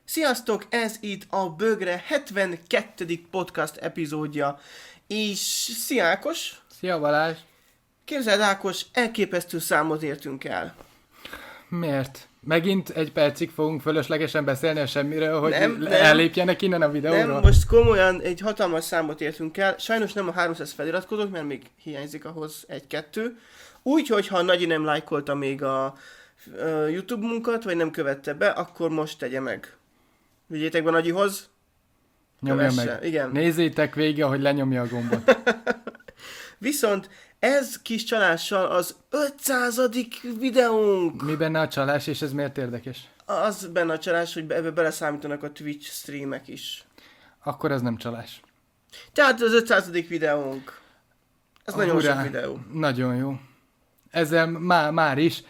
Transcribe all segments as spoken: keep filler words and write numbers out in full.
Sziasztok, ez itt a Bögre hetvenkettedik podcast epizódja, és szia Ákos! Szia Balázs! Képzeld Ákos, elképesztő számot értünk el. Miért? Megint egy percig fogunk fölöslegesen beszélni a semmiről, hogy nem, nem, ellépjenek innen a videóról? Nem, most komolyan egy hatalmas számot értünk el, sajnos nem a háromszáz feliratkozók, mert még hiányzik ahhoz egy-kettő. Úgyhogy ha Nagyi nem lájkolta még a, a YouTube munkat, vagy nem követte be, akkor most tegye meg. Vigyétek be Nagyihoz. Nyomja Kövesse. meg. Igen. Nézzétek végig, ahogy lenyomja a gombot. Viszont ez kis csalással az ötszázadik videónk. Mi benne a csalás, és ez miért érdekes? Az benne a csalás, hogy ebbe beleszámítanak a Twitch streamek is. Akkor ez nem csalás. Tehát az ötszázadik videónk. Ez nagyon Urá, sok videó. Nagyon jó. Ezzel má, már is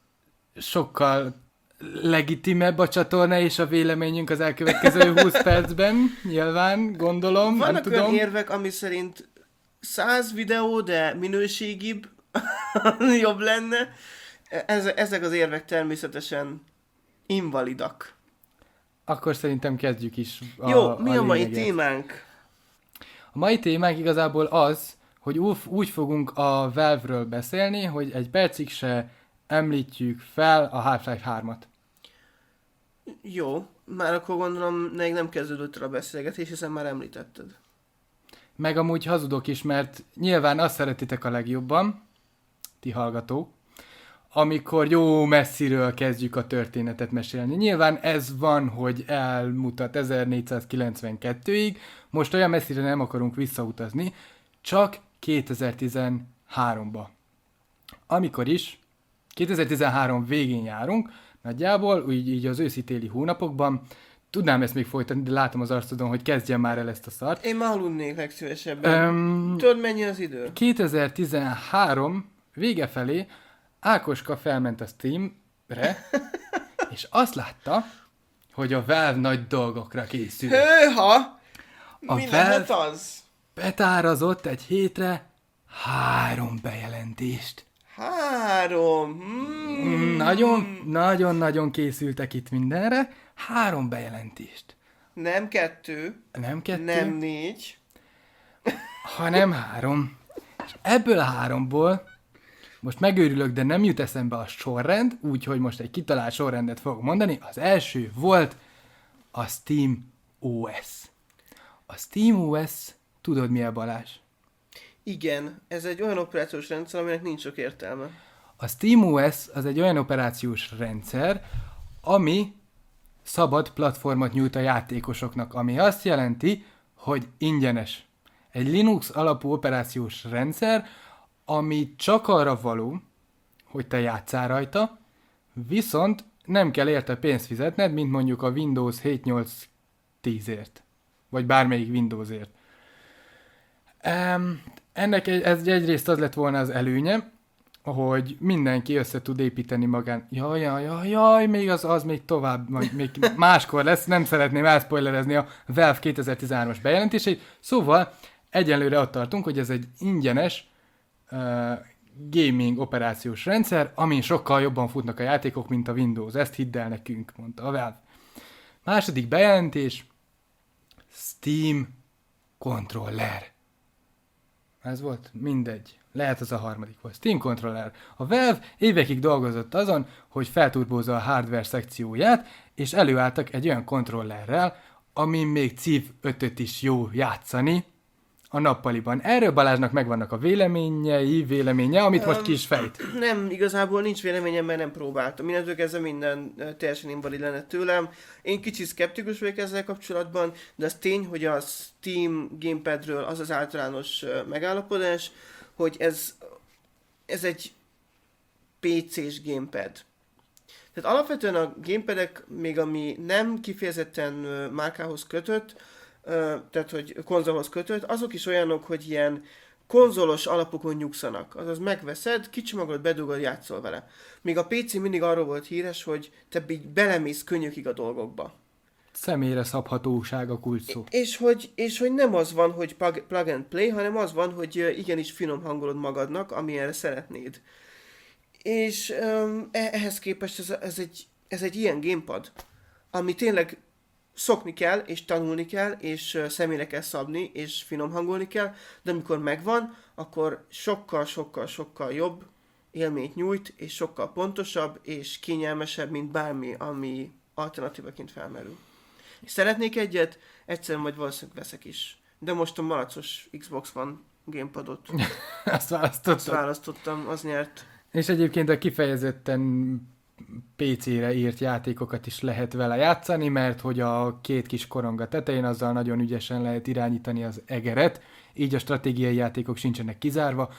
sokkal legitimebb a csatorna és a véleményünk az elkövetkező húsz percben. Nyilván, gondolom, Vannak nem tudom. olyan érvek, ami szerint száz videó, de minőségibb jobb lenne. Ezek az érvek természetesen invalidak. Akkor szerintem kezdjük is a Jó, mi a, a mai lényeget. témánk? A mai témánk igazából az, hogy úgy fogunk a Valve-ről beszélni, hogy egy percig se említjük fel a Half-Life hármat. Jó, már akkor gondolom még nem kezdődött el a beszélgetés, hiszen már említetted. Meg amúgy hazudok is, mert nyilván azt szeretitek a legjobban, ti hallgatók, amikor jó messziről kezdjük a történetet mesélni. Nyilván ez van, hogy elmutat ezernégyszázkilencvenkettőig, most olyan messzire nem akarunk visszautazni, csak kétezer-tizenháromba. Amikor is, kétezer-tizenhárom végén járunk, nagyjából, így, így az őszi-téli hónapokban, tudnám ezt még folytatni, de látom az arcodon, hogy kezdjem már el ezt a szart. Én már aludnék legszívesebben. Um, Tudod, mennyi az idő? kétezer-tizenhárom vége felé Ákoska felment a Steamre, és azt látta, hogy a Valve nagy dolgokra készül. Hőha! A Mi Valve lehet az? betárazott egy hétre három bejelentést. Három? Hmm. Nagyon, nagyon-nagyon készültek itt mindenre. Három bejelentést. Nem kettő. Nem kettő. Nem négy. Hanem három. És ebből a háromból most megőrülök, de nem jut eszembe a sorrend, úgyhogy most egy kitalált sorrendet fogok mondani. Az első volt a Steam o es. A Steam o es, tudod mi a Balázs? Igen, ez egy olyan operációs rendszer, aminek nincs sok értelme. A Steam o es az egy olyan operációs rendszer, ami szabad platformot nyújt a játékosoknak, ami azt jelenti, hogy ingyenes. Egy Linux alapú operációs rendszer, ami csak arra való, hogy te játsszál rajta, viszont nem kell érte pénzt fizetned, mint mondjuk a Windows hét nyolc tízért, vagy bármelyik Windowsért. Um, ennek egy, ez egyrészt az lett volna az előnye, hogy mindenki össze tud építeni magán. Jaj, jaj, jaj, jaj, még az, az még tovább, majd még máskor lesz, nem szeretném elszpoilerezni a Valve kétezer-tizenhármas bejelentését. Szóval egyenlőre ott tartunk, hogy ez egy ingyenes uh, gaming operációs rendszer, amin sokkal jobban futnak a játékok, mint a Windows. Ezt hidd el nekünk, mondta a Valve. Második bejelentés, Steam Controller. Ez volt? Mindegy. Lehet az a harmadik volt. Steam Controller. A Valve évekig dolgozott azon, hogy felturbózza a hardware szekcióját, és előálltak egy olyan kontrollerrel, amin még Civ ötöt is jó játszani a nappaliban. Erről Balázsnak megvannak a véleményei, véleménye, amit most ki is fejt. Nem, igazából nincs véleményem, mert nem próbáltam. Mindentől kezdve minden teljesen invalid lenne tőlem. Én kicsit szkeptikus vagyok ezzel kapcsolatban, de az tény, hogy a Steam Gamepadről az az általános megállapodás, hogy ez, ez egy pé cés gamepad. Tehát alapvetően a gamepadek, még ami nem kifejezetten márkához kötött, tehát hogy konzolhoz kötött, azok is olyanok, hogy ilyen konzolos alapokon nyugszanak. Azaz megveszed, kicsomagolod, bedugod, játszol vele. Míg a pé cé mindig arról volt híres, hogy te így belemész könnyökig a dolgokba. Személyre szabhatóság a kulcs szó. És hogy, és hogy nem az van, hogy plug and play, hanem az van, hogy igenis finom hangolod magadnak, amilyenre szeretnéd. És um, ehhez képest ez, ez, egy, ez egy ilyen gamepad, ami tényleg szokni kell, és tanulni kell, és személyre kell szabni, és finom hangolni kell, de amikor megvan, akkor sokkal-sokkal-sokkal jobb élményt nyújt, és sokkal pontosabb, és kényelmesebb, mint bármi, ami alternatívaként felmerül. És szeretnék egyet, egyszerűen majd valószínűleg veszek is. De most a malacos Xbox One gamepadot Azt választottam. azt választottam, az nyert. És egyébként a kifejezetten pé cére írt játékokat is lehet vele játszani, mert hogy a két kis koronga tetején azzal nagyon ügyesen lehet irányítani az egeret, így a stratégiai játékok sincsenek kizárva,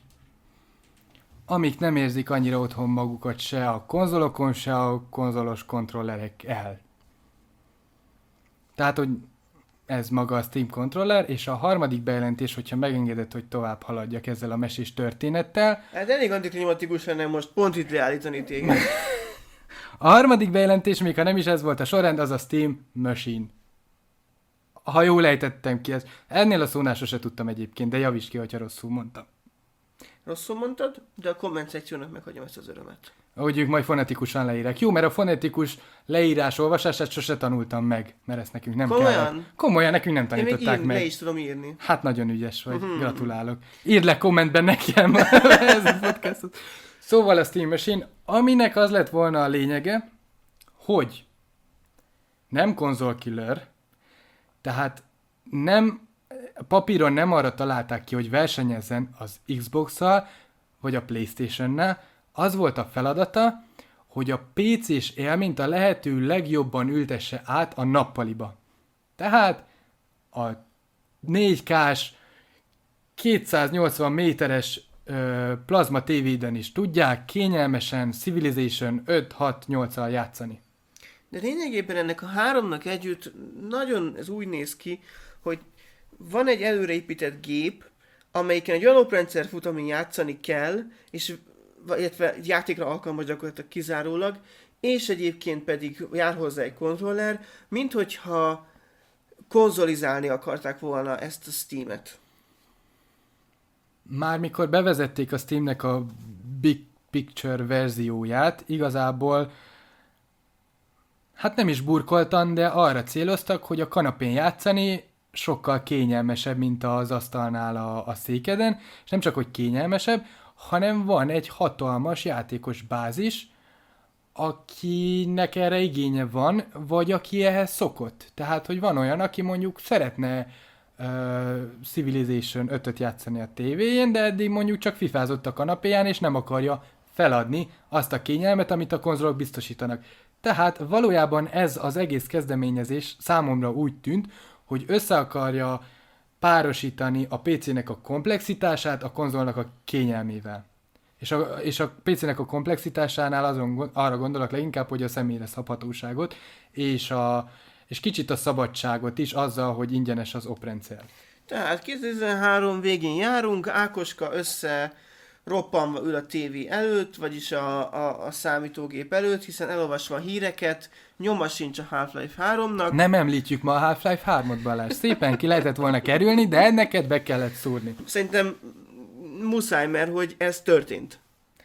amik nem érzik annyira otthon magukat se a konzolokon, se a konzolos kontrollerek el. Tehát, hogy ez maga a Steam controller, és a harmadik bejelentés, hogyha megengedett, hogy tovább haladjak ezzel a mesés történettel. Hát elég antiklimatikus lenne most pont itt leállítani téged. A harmadik bejelentés, még ha nem is ez volt a sorrend, az a Steam Machine. Ha jól ejtettem ki ezt. Ennél a szónál sose tudtam egyébként, de javíts ki, hogyha rosszul mondtam. Rosszul mondtad, de a komment szekciónak meghagyom ezt az örömet. Ahogy ők majd fonetikusan leírják. Jó, mert a fonetikus leírás olvasását sose tanultam meg, mert ezt nekünk nem Komolyan? kell. Komolyan? Nekünk nem Én még tanították ír, meg. le is tudom írni. Hát nagyon ügyes vagy, Mhm. gratulálok. Írd le kommentben nekem ez a podcastot. Szóval a Steam Machine, aminek az lett volna a lényege, hogy nem konzolkiller, tehát nem, papíron nem arra találták ki, hogy versenyezzen az Xbox-szal, vagy a PlayStation-nel, az volt a feladata, hogy a pé cés élményt a lehető legjobban ültesse át a nappaliba. Tehát a négy kás, kétszáznyolcvan méteres ö, plazma tévéden is tudják kényelmesen Civilization öt hat nyolccal játszani. De lényegében ennek a háromnak együtt nagyon ez úgy néz ki, hogy van egy előreépített gép, amelyiken egy olyan oprendszer fut, amin játszani kell, és illetve játékra alkalmas gyakorlatilag kizárólag, és egyébként pedig jár hozzá egy kontroller, mint hogyha konzolizálni akarták volna ezt a Steam-et. Már mikor bevezették a Steamnek a Big Picture verzióját, igazából hát nem is burkoltan, de arra céloztak, hogy a kanapén játszani sokkal kényelmesebb, mint az asztalnál a, a székeden, és nem csak, hogy kényelmesebb, hanem van egy hatalmas játékos bázis, akinek erre igénye van, vagy aki ehhez szokott. Tehát, hogy van olyan, aki mondjuk szeretne uh, Civilization ötöt játszani a tévéjén, de eddig mondjuk csak fifázott a kanapéján, és nem akarja feladni azt a kényelmet, amit a konzolok biztosítanak. Tehát valójában ez az egész kezdeményezés számomra úgy tűnt, hogy össze akarja párosítani a pé cének a komplexitását a konzolnak a kényelmével. És a, és a pé cének a komplexitásánál azon, arra gondolok leginkább, hogy a személyre szabhatóságot, és, a, és kicsit a szabadságot is azzal, hogy ingyenes az oprendszer. Tehát kétezer-tizenhárom végén járunk, Ákoska össze roppanva ül a tévé előtt, vagyis a, a, a számítógép előtt, hiszen elolvasva a híreket, nyoma sincs a Half-Life háromnak. Nem említjük ma a Half-Life hármat, Balázs. Szépen ki lehetett volna kerülni, de neked be kellett szúrni. Szerintem muszáj, mert hogy ez történt.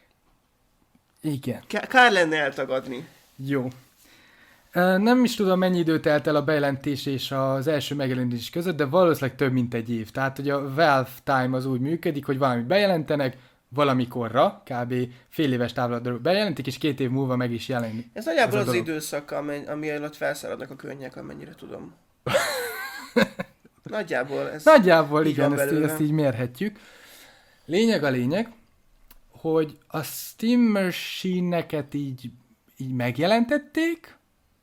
Igen. K- kár lenne eltagadni. Jó. Ö, Nem is tudom, mennyi idő telt el a bejelentés és az első megjelenítés között, de valószínűleg több, mint egy év. Tehát, hogy a Valve Time az úgy működik, hogy valamit bejelentenek, valamikorra, kb. Fél éves távlatról bejelentik, és két év múlva meg is jelenik. Ez nagyjából Ez a az, az dolog. időszak, amely, ami alatt felszáradnak a könnyek, amennyire tudom. Nagyjából ez Nagyjából így igen, van ezt, belőle. ezt így mérhetjük. Lényeg a lényeg, hogy a Steam Machine-neket így, így megjelentették,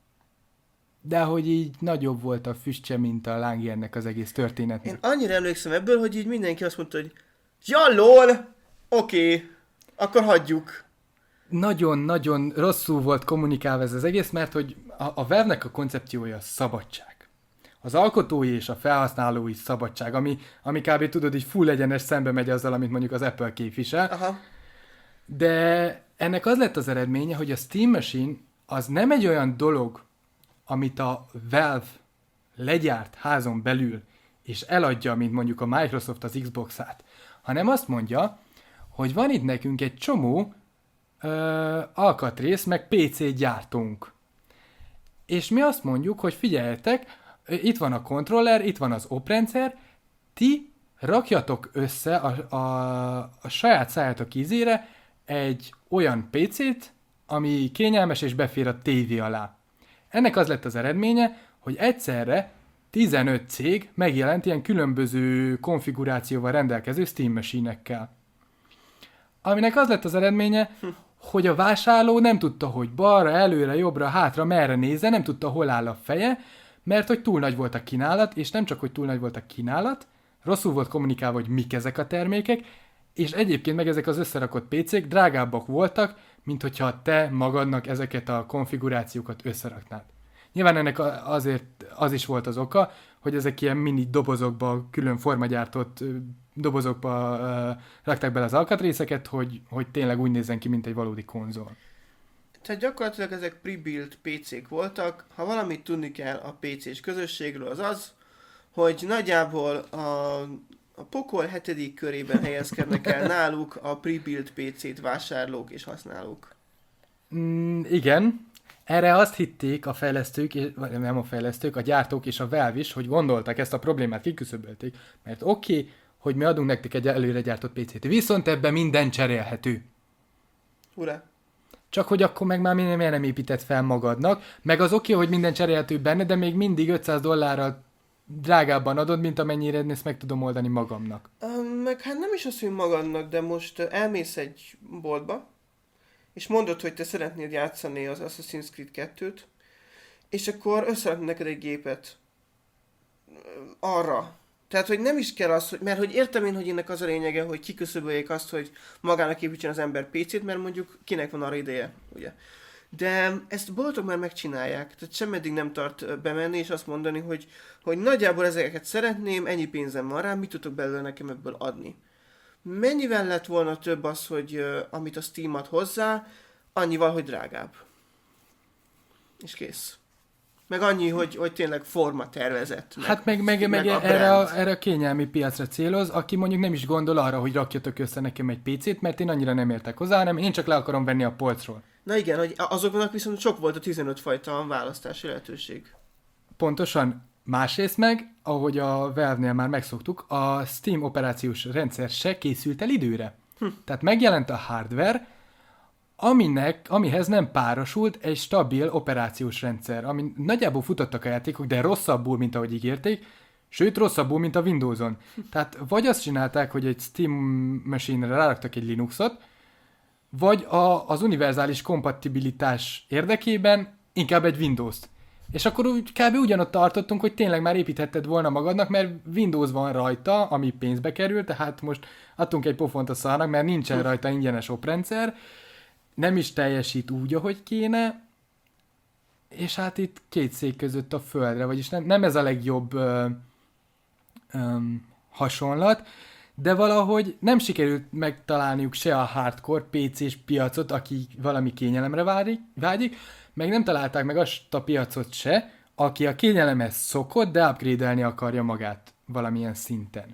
de hogy így nagyobb volt a füstje, mint a lángérnek az egész történetnek. Én annyira emlékszem ebből, hogy így mindenki azt mondta, hogy ja, lol, oké, okay, akkor hagyjuk. Nagyon-nagyon rosszul volt kommunikálva ez az egész, mert hogy a, a Valve-nek a koncepciója a szabadság. Az alkotói és a felhasználói szabadság, ami, ami kb. Tudod, így full egyenes szembe megy azzal, amit mondjuk az Apple képvisel. Aha. De ennek az lett az eredménye, hogy a Steam Machine az nem egy olyan dolog, amit a Valve legyárt házon belül, és eladja, mint mondjuk a Microsoft az Xbox-át, hanem azt mondja, hogy van itt nekünk egy csomó ö, alkatrész, meg pé cé gyártónk. és mi azt mondjuk, hogy figyeljetek, itt van a kontroller, itt van az oprendszer, ti rakjatok össze a, a, a saját szájátok ízére egy olyan pé cét, ami kényelmes és befér a tévé alá. Ennek az lett az eredménye, hogy egyszerre tizenöt cég megjelent ilyen különböző konfigurációval rendelkező Steam Machine-ekkel. Aminek az lett az eredménye, hm. hogy a vásárló nem tudta, hogy balra, előre, jobbra, hátra, merre nézze, nem tudta, hol áll a feje, mert hogy túl nagy volt a kínálat, és nem csak, hogy túl nagy volt a kínálat, rosszul volt kommunikálva, hogy mik ezek a termékek, és egyébként meg ezek az összerakott pé cék drágábbak voltak, mint hogyha te magadnak ezeket a konfigurációkat összeraknád. Nyilván ennek azért az is volt az oka, hogy ezek ilyen mini dobozokba, külön formagyártott dobozokba uh, rakták bele az alkatrészeket, hogy, hogy tényleg úgy nézzen ki, mint egy valódi konzol. Tehát gyakorlatilag ezek pre-built pé cék voltak. Ha valamit tudni kell a pé cés közösségről, az az, hogy nagyjából a, a pokol hetedik körében helyezkednek el náluk a pre-built pé cét vásárlók és használók. Mm, igen. Erre azt hitték a fejlesztők, vagy nem a fejlesztők, a gyártók és a Valve is, hogy gondoltak, ezt a problémát kiküszöbölték, mert oké, okay, hogy mi adunk nektek egy előre gyártott pé cét, viszont ebben minden cserélhető. Ura. Csak hogy akkor meg már miért nem épített fel magadnak, meg az oké, okay, hogy minden cserélhető benne, de még mindig ötszáz dollárral drágábban adod, mint amennyire ezt meg tudom oldani magamnak. Um, meg hát nem is az, hogy magadnak, de most elmész egy boltba, és mondod, hogy te szeretnéd játszani az Assassin's Creed kettőt, és akkor összerakni neked egy gépet arra. Tehát, hogy nem is kell az, hogy, mert hogy értem én, hogy ennek az a lényege, hogy kiküszöböljék azt, hogy magának építsen az ember pé cét, mert mondjuk kinek van arra ideje, ugye. De ezt a boltok már megcsinálják, tehát semmeddig nem tart bemenni és azt mondani, hogy, hogy nagyjából ezeket szeretném, ennyi pénzem van rá, mit tudok belőle nekem ebből adni. Mennyivel lett volna több az, hogy uh, amit a Steam ad hozzá, annyival, hogy drágább. És kész. Meg annyi, hogy, hogy tényleg forma tervezett. Meg, hát meg, meg, meg, meg a erre, a, erre a kényelmi piacra céloz, aki mondjuk nem is gondol arra, hogy rakjatok össze nekem egy pé cét, mert én annyira nem értek hozzá, hanem én csak le akarom venni a polcról. Na igen, hogy azoknak viszont sok volt a tizenöt fajta választási lehetőség. Pontosan. Másrészt meg, ahogy a Valve-nél már megszoktuk, a Steam operációs rendszer se készült el időre. Hm. Tehát megjelent a hardware, aminek, amihez nem párosult egy stabil operációs rendszer, ami nagyjából futottak a játékok, de rosszabbul, mint ahogy ígérték, sőt rosszabbul, mint a Windowson. Tehát vagy azt csinálták, hogy egy Steam machine-re ráraktak egy Linuxot, vagy a, az univerzális kompatibilitás érdekében inkább egy Windows-t. És akkor úgy, kb. Ugyanott tartottunk, hogy tényleg már építhetted volna magadnak, mert Windows van rajta, ami pénzbe kerül, tehát most adtunk egy pofont a szarnak, mert nincsen rajta ingyenes oprendszer, nem is teljesít úgy, ahogy kéne, és hát itt két szék között a földre, vagyis nem, nem ez a legjobb ö, ö, hasonlat, de valahogy nem sikerült megtalálniuk se a hardcore pé cés piacot, aki valami kényelemre vágyik, vágyik, meg nem találták meg azt a piacot se, aki a kényelemhez szokott, de upgrade-elni akarja magát valamilyen szinten.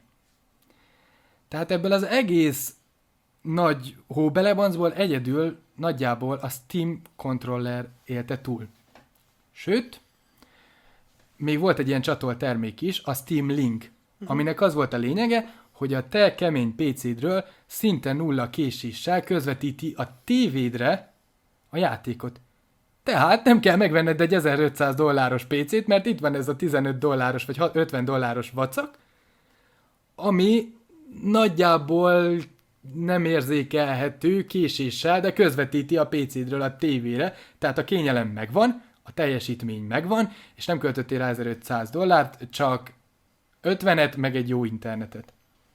Tehát ebből az egész nagy hóbelebancból egyedül nagyjából a Steam controller élte túl. Sőt, még volt egy ilyen csatolt termék is, a Steam Link, aminek az volt a lényege, hogy a te kemény pé cédről szinte nulla késéssel közvetíti a tévédre a játékot. Tehát nem kell megvenned egy ezerötszáz dolláros pé cét, mert itt van ez a tizenöt dolláros vagy ötven dolláros vacak, ami nagyjából nem érzékelhető késéssel, de közvetíti a pé cédről a tévére, tehát a kényelem megvan, a teljesítmény megvan, és nem költöttél rá ezerötszáz dollárt, csak ötvenet, meg egy jó internetet.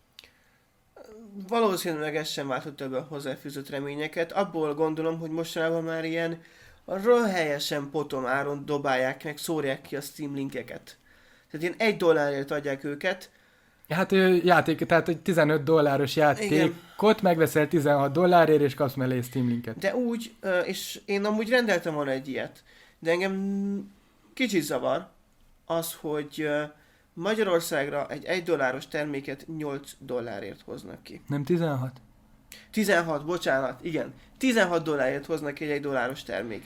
Valószínűleg ez sem váltott több a hozzáfűzött reményeket. Abból gondolom, hogy mostanában már ilyen röhelyesen potom áron dobálják meg, szórják ki a Steam linkeket. Tehát ilyen egy dollárért adják őket. Hát játék, tehát egy tizenöt dolláros játékot igen. Megveszel tizenhat dollárért, és kapsz mellé Steam linket. De úgy, és én amúgy rendeltem volna egy ilyet, de engem kicsit zavar az, hogy Magyarországra egy egy dolláros terméket nyolc dollárért hoznak ki. Nem tizenhat? tizenhat, bocsánat, igen. tizenhat dollárért hoznak egy egy dolláros terméket.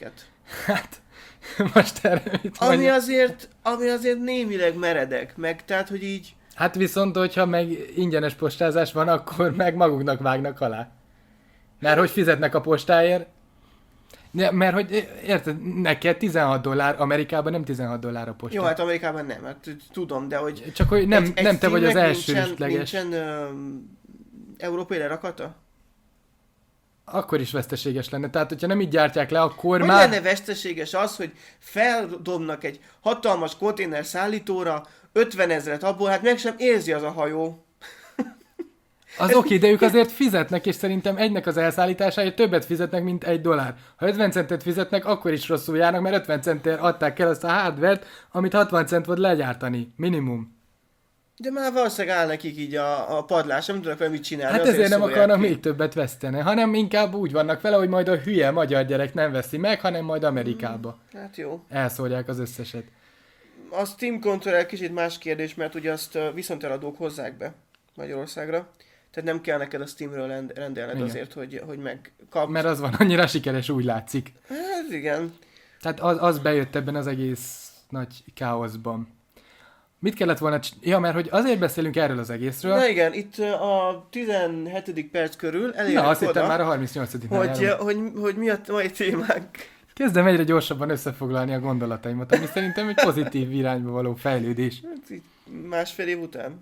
Hát, most erre mit Ami mondjam? azért, ami azért némileg meredek, meg tehát, hogy így, Hát viszont, hogyha meg ingyenes postázás van, akkor meg maguknak vágnak alá. Mert hogy fizetnek a postáért, ne, mert hogy érted, neked tizenhat dollár, Amerikában nem tizenhat dollár a posta. jó, hát Amerikában nem, hát tudom, de hogy Csak hogy nem, egy, egy nem te vagy az Steamnek elsődleges. Nincsen, nincsen ö, európai lerakata? Akkor is veszteséges lenne. Tehát, hogyha nem így gyártják le, akkor Hogy már... lenne veszteséges az, hogy feldobnak egy hatalmas konténer szállítóra, ötven ezret abból, hát meg sem érzi az a hajó. Az oké, okay, de ők azért fizetnek, és szerintem egynek az elszállításáért többet fizetnek, mint egy dollár. Ha ötven centet fizetnek, akkor is rosszul járnak, mert ötven centért adták el azt a hardware-t, amit hatvan cent volt legyártani. Minimum. De már valószínűleg áll nekik így a, a padlás, nem tudnak vele mit csinálni. Hát azért ezért nem szólják akarnak ki. még többet veszteni, hanem inkább úgy vannak vele, hogy majd a hülye magyar gyerek nem veszi meg, hanem majd Amerikába. Hát jó. Elszórják az összeset. A Steam Controller kicsit más kérdés, mert ugye azt ö, viszonteladók hozzák be Magyarországra. Tehát nem kell neked a Steamről rend- rendelned Igen. azért, hogy, hogy megkapd. Mert az van annyira sikeres, úgy látszik. Hát igen. Tehát az, az bejött ebben az egész nagy káoszban. Mit kellett volna... c- Ja, mert hogy azért beszélünk erről az egészről. Na igen, itt ö, a tizenhetedik perc körül elérünk Na, azt oda, hittem már a harmincnyolcadiknál hogy, járunk. hogy, hogy mi a mai témánk. Kezdem egyre gyorsabban összefoglalni a gondolataimat, ami szerintem egy pozitív irányba való fejlődés. Hát így másfél év után.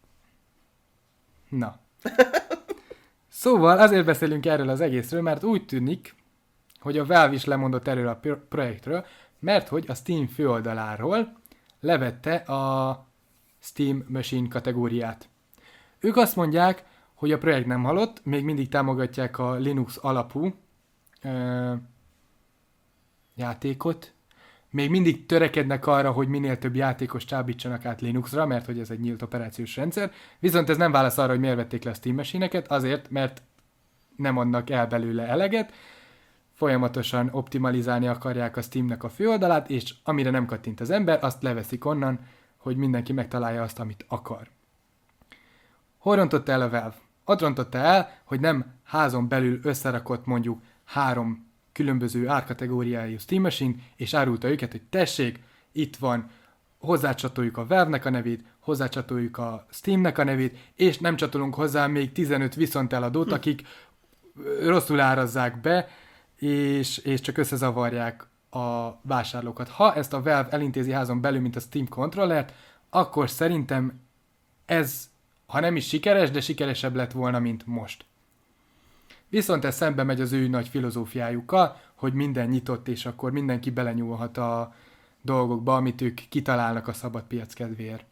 Na. Szóval azért beszélünk erről az egészről, mert úgy tűnik, hogy a Valve is lemondott erről a pro- projektről, mert hogy a Steam főoldaláról levette a Steam Machine kategóriát. Ők azt mondják, hogy a projekt nem halott, még mindig támogatják a Linux alapú ö, játékot, még mindig törekednek arra, hogy minél több játékos csábítsanak át Linuxra, mert hogy ez egy nyílt operációs rendszer, viszont ez nem válasz arra, hogy miért vették le a Steam Machine-eket, azért, mert nem adnak el belőle eleget, folyamatosan optimalizálni akarják a Steamnek a főoldalát, és amire nem kattint az ember, azt leveszik onnan, hogy mindenki megtalálja azt, amit akar. Hol rontotta el a Valve? Ott rontotta el, hogy nem házon belül összerakott mondjuk három különböző árkategóriájú Steam Machine, és árulta őket, hogy tessék, itt van, hozzácsatoljuk a Valve-nek a nevét, hozzácsatoljuk a Steamnek a nevét, és nem csatolunk hozzá még tizenöt viszonteladót, hm. akik rosszul árazzák be, és, és csak összezavarják a vásárlókat. Ha ezt a Valve elintézi házon belül, mint a Steam controllert, akkor szerintem ez, ha nem is sikeres, de sikeresebb lett volna, mint most. Viszont ez szembe megy az ő nagy filozófiájukkal, hogy minden nyitott, és akkor mindenki belenyúlhat a dolgokba, amit ők kitalálnak a szabad piac kedvéért.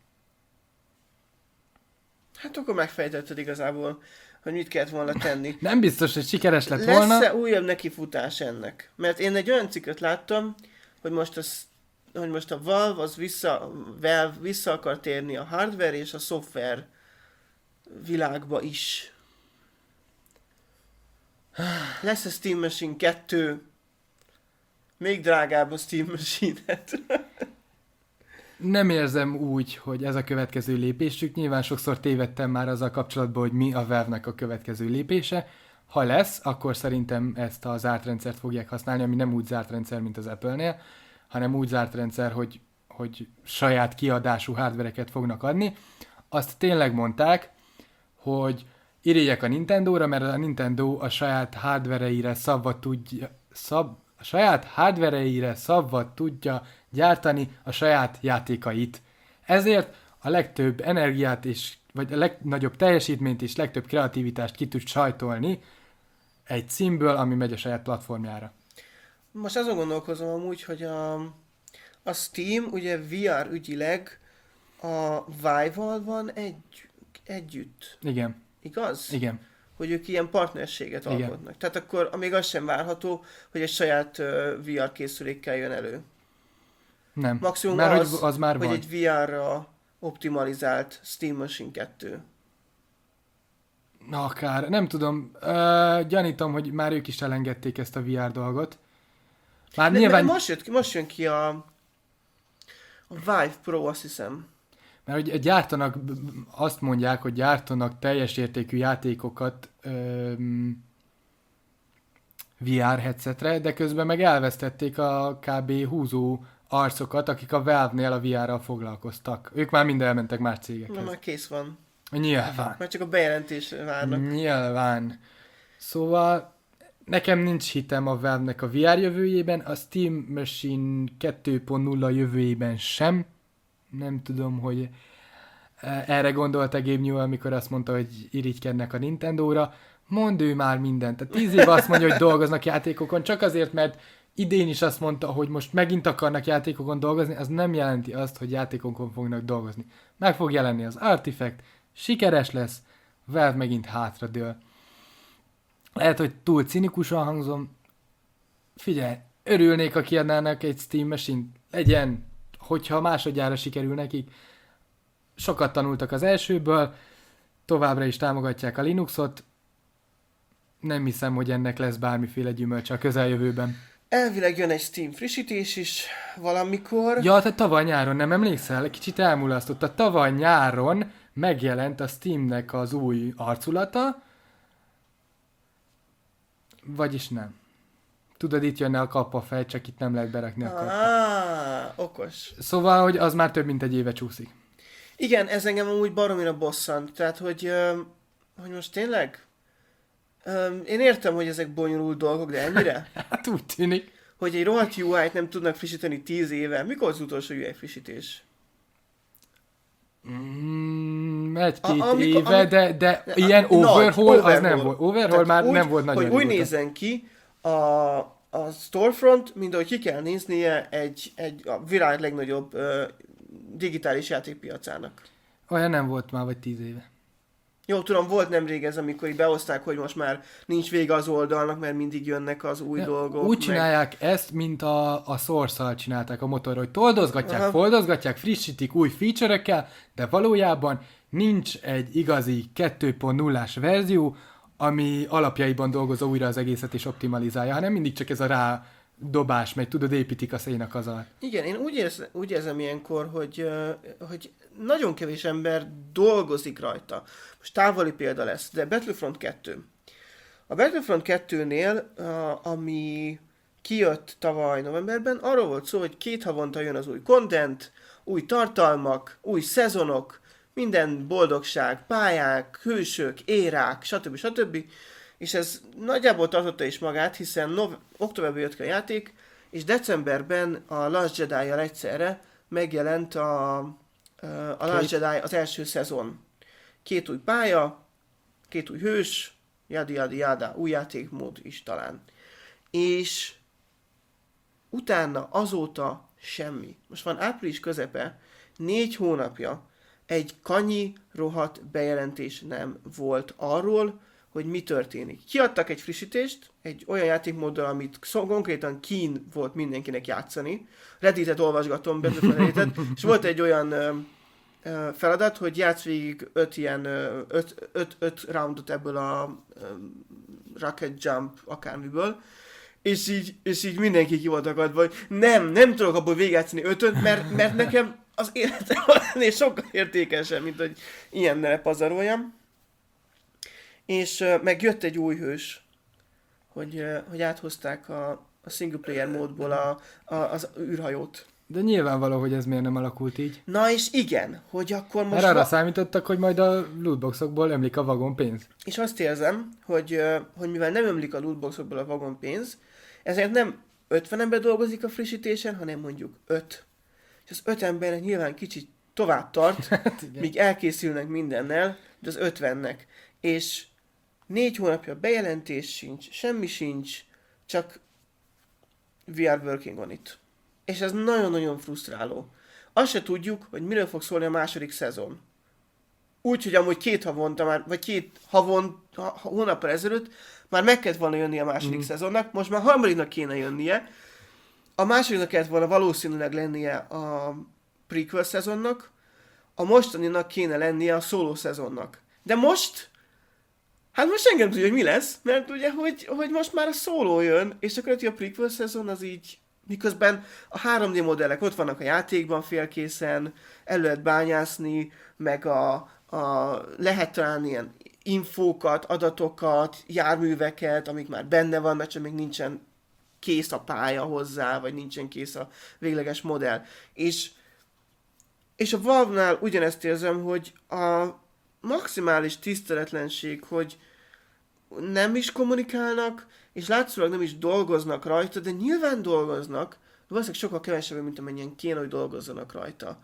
Hát akkor megfejtetted igazából, hogy mit kellett volna tenni. Nem biztos, hogy sikeres lett volna. Lesz-e újabb nekifutás ennek? Mert én egy olyan cikket láttam, hogy most, az, hogy most a Valve, az vissza, Valve vissza akar térni a hardware és a szoftver világba is. Lesz a Steam Machine kettő, még drágább a Steam Machine-et. Nem érzem úgy, hogy ez a következő lépésük. Nyilván sokszor tévedtem már azzal kapcsolatban, hogy mi a Valve-nek a következő lépése. Ha lesz, akkor szerintem ezt a zárt rendszert fogják használni, ami nem úgy zárt rendszer, mint az Apple-nél, hanem úgy zárt rendszer, hogy, hogy saját kiadású hardvereket fognak adni. Azt tényleg mondták, hogy irigyek a Nintendóra, mert a Nintendo a saját hardvereire szabva tudja, szab, a saját hardvereire szabva tudja gyártani a saját játékait. Ezért a legtöbb energiát és, vagy a legnagyobb teljesítményt és legtöbb kreativitást ki tud sajtolni egy címből, ami megy a saját platformjára. Most azon gondolkozom amúgy, hogy a, a Steam ugye vé er ügyileg a Vive-val van egy, együtt. Igen. Igaz? Igen. Hogy ők ilyen partnerséget Igen. alkotnak. Tehát akkor még az sem várható, hogy egy saját uh, vé er készülékkel jön elő. Nem. Maximum Már az, hogy az már hogy van. egy vé er-ra optimalizált Steam Machine kettő. Na, akár, nem tudom. Uh, gyanítom, hogy már ők is elengedték ezt a vé er dolgot. Már De, nyilván... most, jött ki, most jön ki a, a Vive Pro, azt hiszem. Mert hogy gyártanak, azt mondják, hogy gyártanak teljes értékű játékokat öm, vé er headsetre, de közben meg elvesztették a kb. Húzó arcokat, akik a Valve-nél a vé er-rel foglalkoztak. Ők már mind elmentek más cégekhez. Na, már kész van. Nyilván. Már csak a bejelentés várnak. Nyilván. Szóval nekem nincs hitem a Valve-nek a vé er jövőjében, a Steam Machine kettő pont nulla jövőjében sem. Nem tudom, hogy erre gondolta Gabe Newell, amikor azt mondta, hogy irigykednek a Nintendóra. Mondd ő már mindent. Tehát tíz év azt mondja, hogy dolgoznak játékokon, csak azért, mert idén is azt mondta, hogy most megint akarnak játékokon dolgozni, az nem jelenti azt, hogy játékokon fognak dolgozni. Meg fog jelenni az Artifact, sikeres lesz, Valve megint hátradől. Lehet, hogy túl cinikusan hangzom. Figyelj, örülnék, ha kiadnának egy Steam Machine. Legyen, hogyha másodjára sikerül nekik. Sokat tanultak az elsőből, továbbra is támogatják a Linuxot. Nem hiszem, hogy ennek lesz bármiféle gyümölcse a közeljövőben. Elvileg jön egy Steam frissítés is valamikor. Ja, te tavaly nyáron, nem emlékszel? Kicsit elmulasztott. A tavaly nyáron megjelent a Steamnek az új arculata, vagyis nem. Tudod, itt jönne a kappafej, csak itt nem lehet berakni a kappát. Ah, okos. Szóval, hogy az már több mint egy éve csúszik. Igen, ez engem amúgy baromira bosszant. Tehát, hogy, öm, hogy most tényleg? Öm, én értem, hogy ezek bonyolult dolgok, de ennyire? Hát úgy tűnik. Hogy egy rohadt u i-t nem tudnak frissíteni tíz éve. Mikor az utolsó u i frissítés? Mm, egy-két A- amikor- éve, ami- de, de A- ilyen nagy, overhaul, az overhaul. nem volt. Overhaul Tehát már úgy, nem volt nagyon hogy úgy régóta. nézzen ki a, a storefront, mint ahogy ki kell néznie egy, egy a világ legnagyobb ö, digitális játékpiacának. Olyan nem volt már, vagy tíz éve. Jó, tudom, volt nemrég ez, amikor így behozták, hogy most már nincs vége az oldalnak, mert mindig jönnek az új Ja, dolgok. úgy meg- csinálják ezt, mint a, a Source-szal csinálták a motorra, hogy toldozgatják, Aha. foldozgatják, frissítik új feature-ökkel, de valójában nincs egy igazi kettő pont nullás verzió, ami alapjaiban dolgozza újra az egészet és optimalizálja, hanem mindig csak ez a rá dobás megy, tudod, építik a szénak az alatt. Igen, én úgy, érz, úgy érzem ilyenkor, hogy, ö, hogy nagyon kevés ember dolgozik rajta. Most távoli példa lesz, de Battlefront kettő. A Battlefront kettőnél, a, ami kijött tavaly novemberben, arról volt szó, hogy két havonta jön az új content, új tartalmak, új szezonok, minden boldogság, pályák, hősök, érák, stb. stb. És ez nagyjából tartotta is magát, hiszen nov- októberben jött ki a játék, és decemberben a Last Jedi-jal egyszerre megjelent a, a Last Két. Jedi az első szezon. Két új pálya, két új hős, jadi jadi jada, új játékmód is talán. És utána azóta semmi. Most van április közepe, négy hónapja, egy kanyi rohadt bejelentés nem volt arról, hogy mi történik. Kiadtak egy frissítést, egy olyan játékmóddal, amit szó- konkrétan kín volt mindenkinek játszani. Redditet olvasgatom, Battlefront Redditet, és volt egy olyan ö, ö, feladat, hogy játsz végig öt ilyen, ö, öt, öt, öt roundot ebből a ö, rocket jump akármiből, és így, és így mindenki ki volt akadva, hogy nem, nem tudok abból végigjátszani ötöt, mert, mert nekem az életem ennél sokkal értékesebb, mint hogy ilyennel pazaroljam. És uh, meg jött egy új hős, hogy, uh, hogy áthozták a, a single player módból a, a, az űrhajót. De nyilvánvaló, hogy ez miért nem alakult így. Na és igen, hogy akkor most... Mert arra va- számítottak, hogy majd a lootboxokból ömlik a vagon pénz. És azt érzem, hogy, uh, hogy mivel nem ömlik a lootboxokból a vagon pénz, ezért nem ötven ember dolgozik a frissítésen, hanem mondjuk öt. És az öt embernek nyilván kicsit tovább tart, míg elkészülnek mindennel, de az ötvennek. És négy hónapja bejelentés sincs, semmi sincs, csak we are working on it. És ez nagyon-nagyon frusztráló. Azt se tudjuk, hogy miről fog szólni a második szezon. Úgy, hogy amúgy két havonta már, vagy két havon, ha, hónappal ezelőtt már meg kellett volna jönni a második mm. szezonnak, most már harmadiknak kéne jönnie. A másodiknak kellett volna valószínűleg lennie a prequel szezonnak, a mostaninak kéne lennie a solo szezonnak. De most, hát most engem tudja, hogy mi lesz, mert ugye, hogy, hogy most már a solo jön, és akkor a prequel szezon az így, miközben a három dé modellek ott vannak a játékban félkészen, el lehet bányászni, meg a, a lehet talán ilyen infókat, adatokat, járműveket, amik már benne vannak, csak még nincsen kész a pálya hozzá, vagy nincsen kész a végleges modell. És, és a Valve-nál ugyanezt érzem, hogy a maximális tiszteletlenség, hogy nem is kommunikálnak, és látszólag nem is dolgoznak rajta, de nyilván dolgoznak, valószínűleg sokkal kevesebb, mint amennyien kéne, hogy dolgozzanak rajta.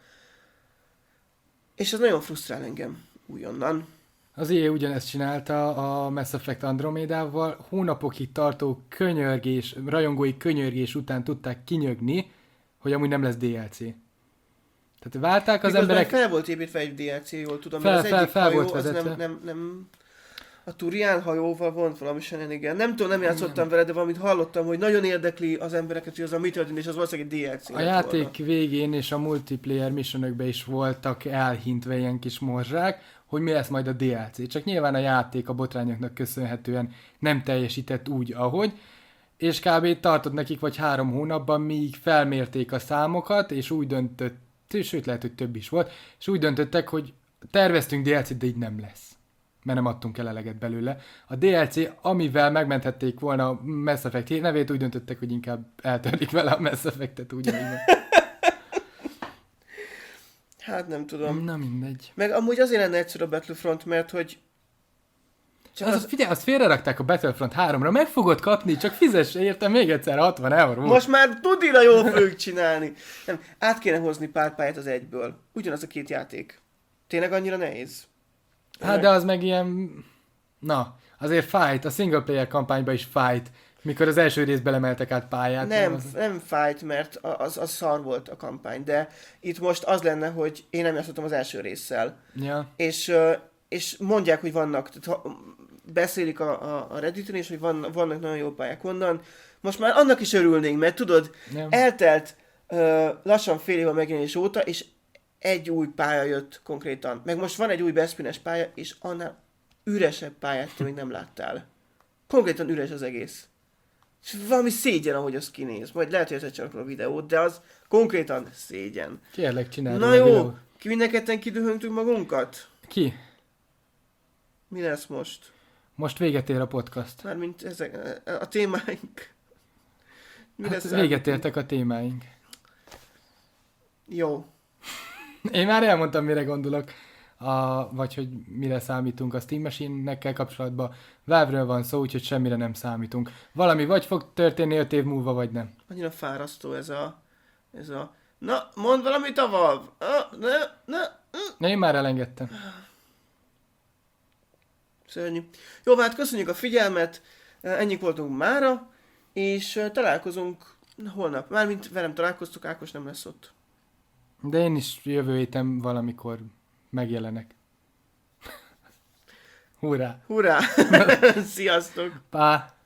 És ez nagyon frusztrál engem újonnan. Az é á ugyanezt csinálta a Mass Effect Andromédával, hónapokig tartó könyörgés, rajongói könyörgés után tudták kinyögni, hogy amúgy nem lesz dé el cé. Tehát várták az Miközben emberek... fel volt építve egy dé el cé, jól tudom, Fel, mert az fel, egyik fel hajó, volt az vezetve. nem, nem, nem, a Turián hajóval volt valami shenanigan. Nem tudom, nem játszottam vele, de valamit hallottam, hogy nagyon érdekli az embereket, hogy az a mi történt, és az valószínűleg egy dé el cé. A játék volna. Végén és a multiplayer missionökben is voltak elhintve ilyen kis morzsák, hogy mi lesz majd a dé el cé. Csak nyilván a játék a botrányoknak köszönhetően nem teljesített úgy, ahogy, és kb. Tartott nekik vagy három hónapban, míg felmérték a számokat, és úgy döntött, sőt lehet, hogy több is volt, és úgy döntöttek, hogy terveztünk dé el cét, de így nem lesz. Mert nem adtunk el eleget belőle. A dé el cé, amivel megmenthették volna a Mass Effect nevét, úgy döntöttek, hogy inkább eltörlik vele a Mass Effect-et, úgy, ahogy van. Hát nem tudom. Na mindegy. Meg amúgy azért lenne egyszerű a Battlefront, mert hogy... Csak az, az... Figyelj, azt félrerakták a Battlefront háromra, meg fogod kapni, csak fizess érte még egyszer hatvan euró. Most már tudira jól fogjuk csinálni. Nem, át kéne hozni pár pályát az egyből. Ugyanaz a két játék. Tényleg annyira nehéz? Hát de az meg ilyen... Na, azért fight, a single player kampányban is fight, mikor az első részt belemeltek át pályát. Nem, az... nem fight, mert az, az szar volt a kampány, de itt most az lenne, hogy én nem játszottam az első résszel. Ja. És, és mondják, hogy vannak, tehát beszélik a, a, a Redditen is, hogy van, vannak nagyon jó pályák onnan. Most már annak is örülnénk, mert tudod, ja. eltelt uh, lassan fél év a megjelenés óta, és egy új pálya jött konkrétan. Meg most van egy új Bespines pálya, és annál üresebb pályát te még nem láttál. Konkrétan üres az egész. És valami szégyen, ahogy az kinéz. Majd lehet, hogy csak a videót, de az konkrétan szégyen. Kérlek, csinálj. Na jó, ki mind a ketten kidühöntünk magunkat? Ki? Mi lesz most? Most véget ér a podcast. Mármint ezek, a témáink. Mi hát véget értek a témáink. Jó. Én már elmondtam, mire gondolok, a, vagy hogy mire számítunk a Steam Machine-nekkel kapcsolatban. Valve-ről van szó, úgyhogy semmire nem számítunk. Valami vagy fog történni öt év múlva, vagy nem. Annyira fárasztó ez a... Ez a... Na, mondd valamit a Valve! Ah, ne, ne, ne. Én már elengedtem. Szörnyű. Jó, hát köszönjük a figyelmet, ennyik voltunk mára, és találkozunk holnap. Mármint velem találkoztuk, Ákos nem lesz ott. De én is jövő héten valamikor megjelenek. Hurrá! Hurrá! Sziasztok! Pá!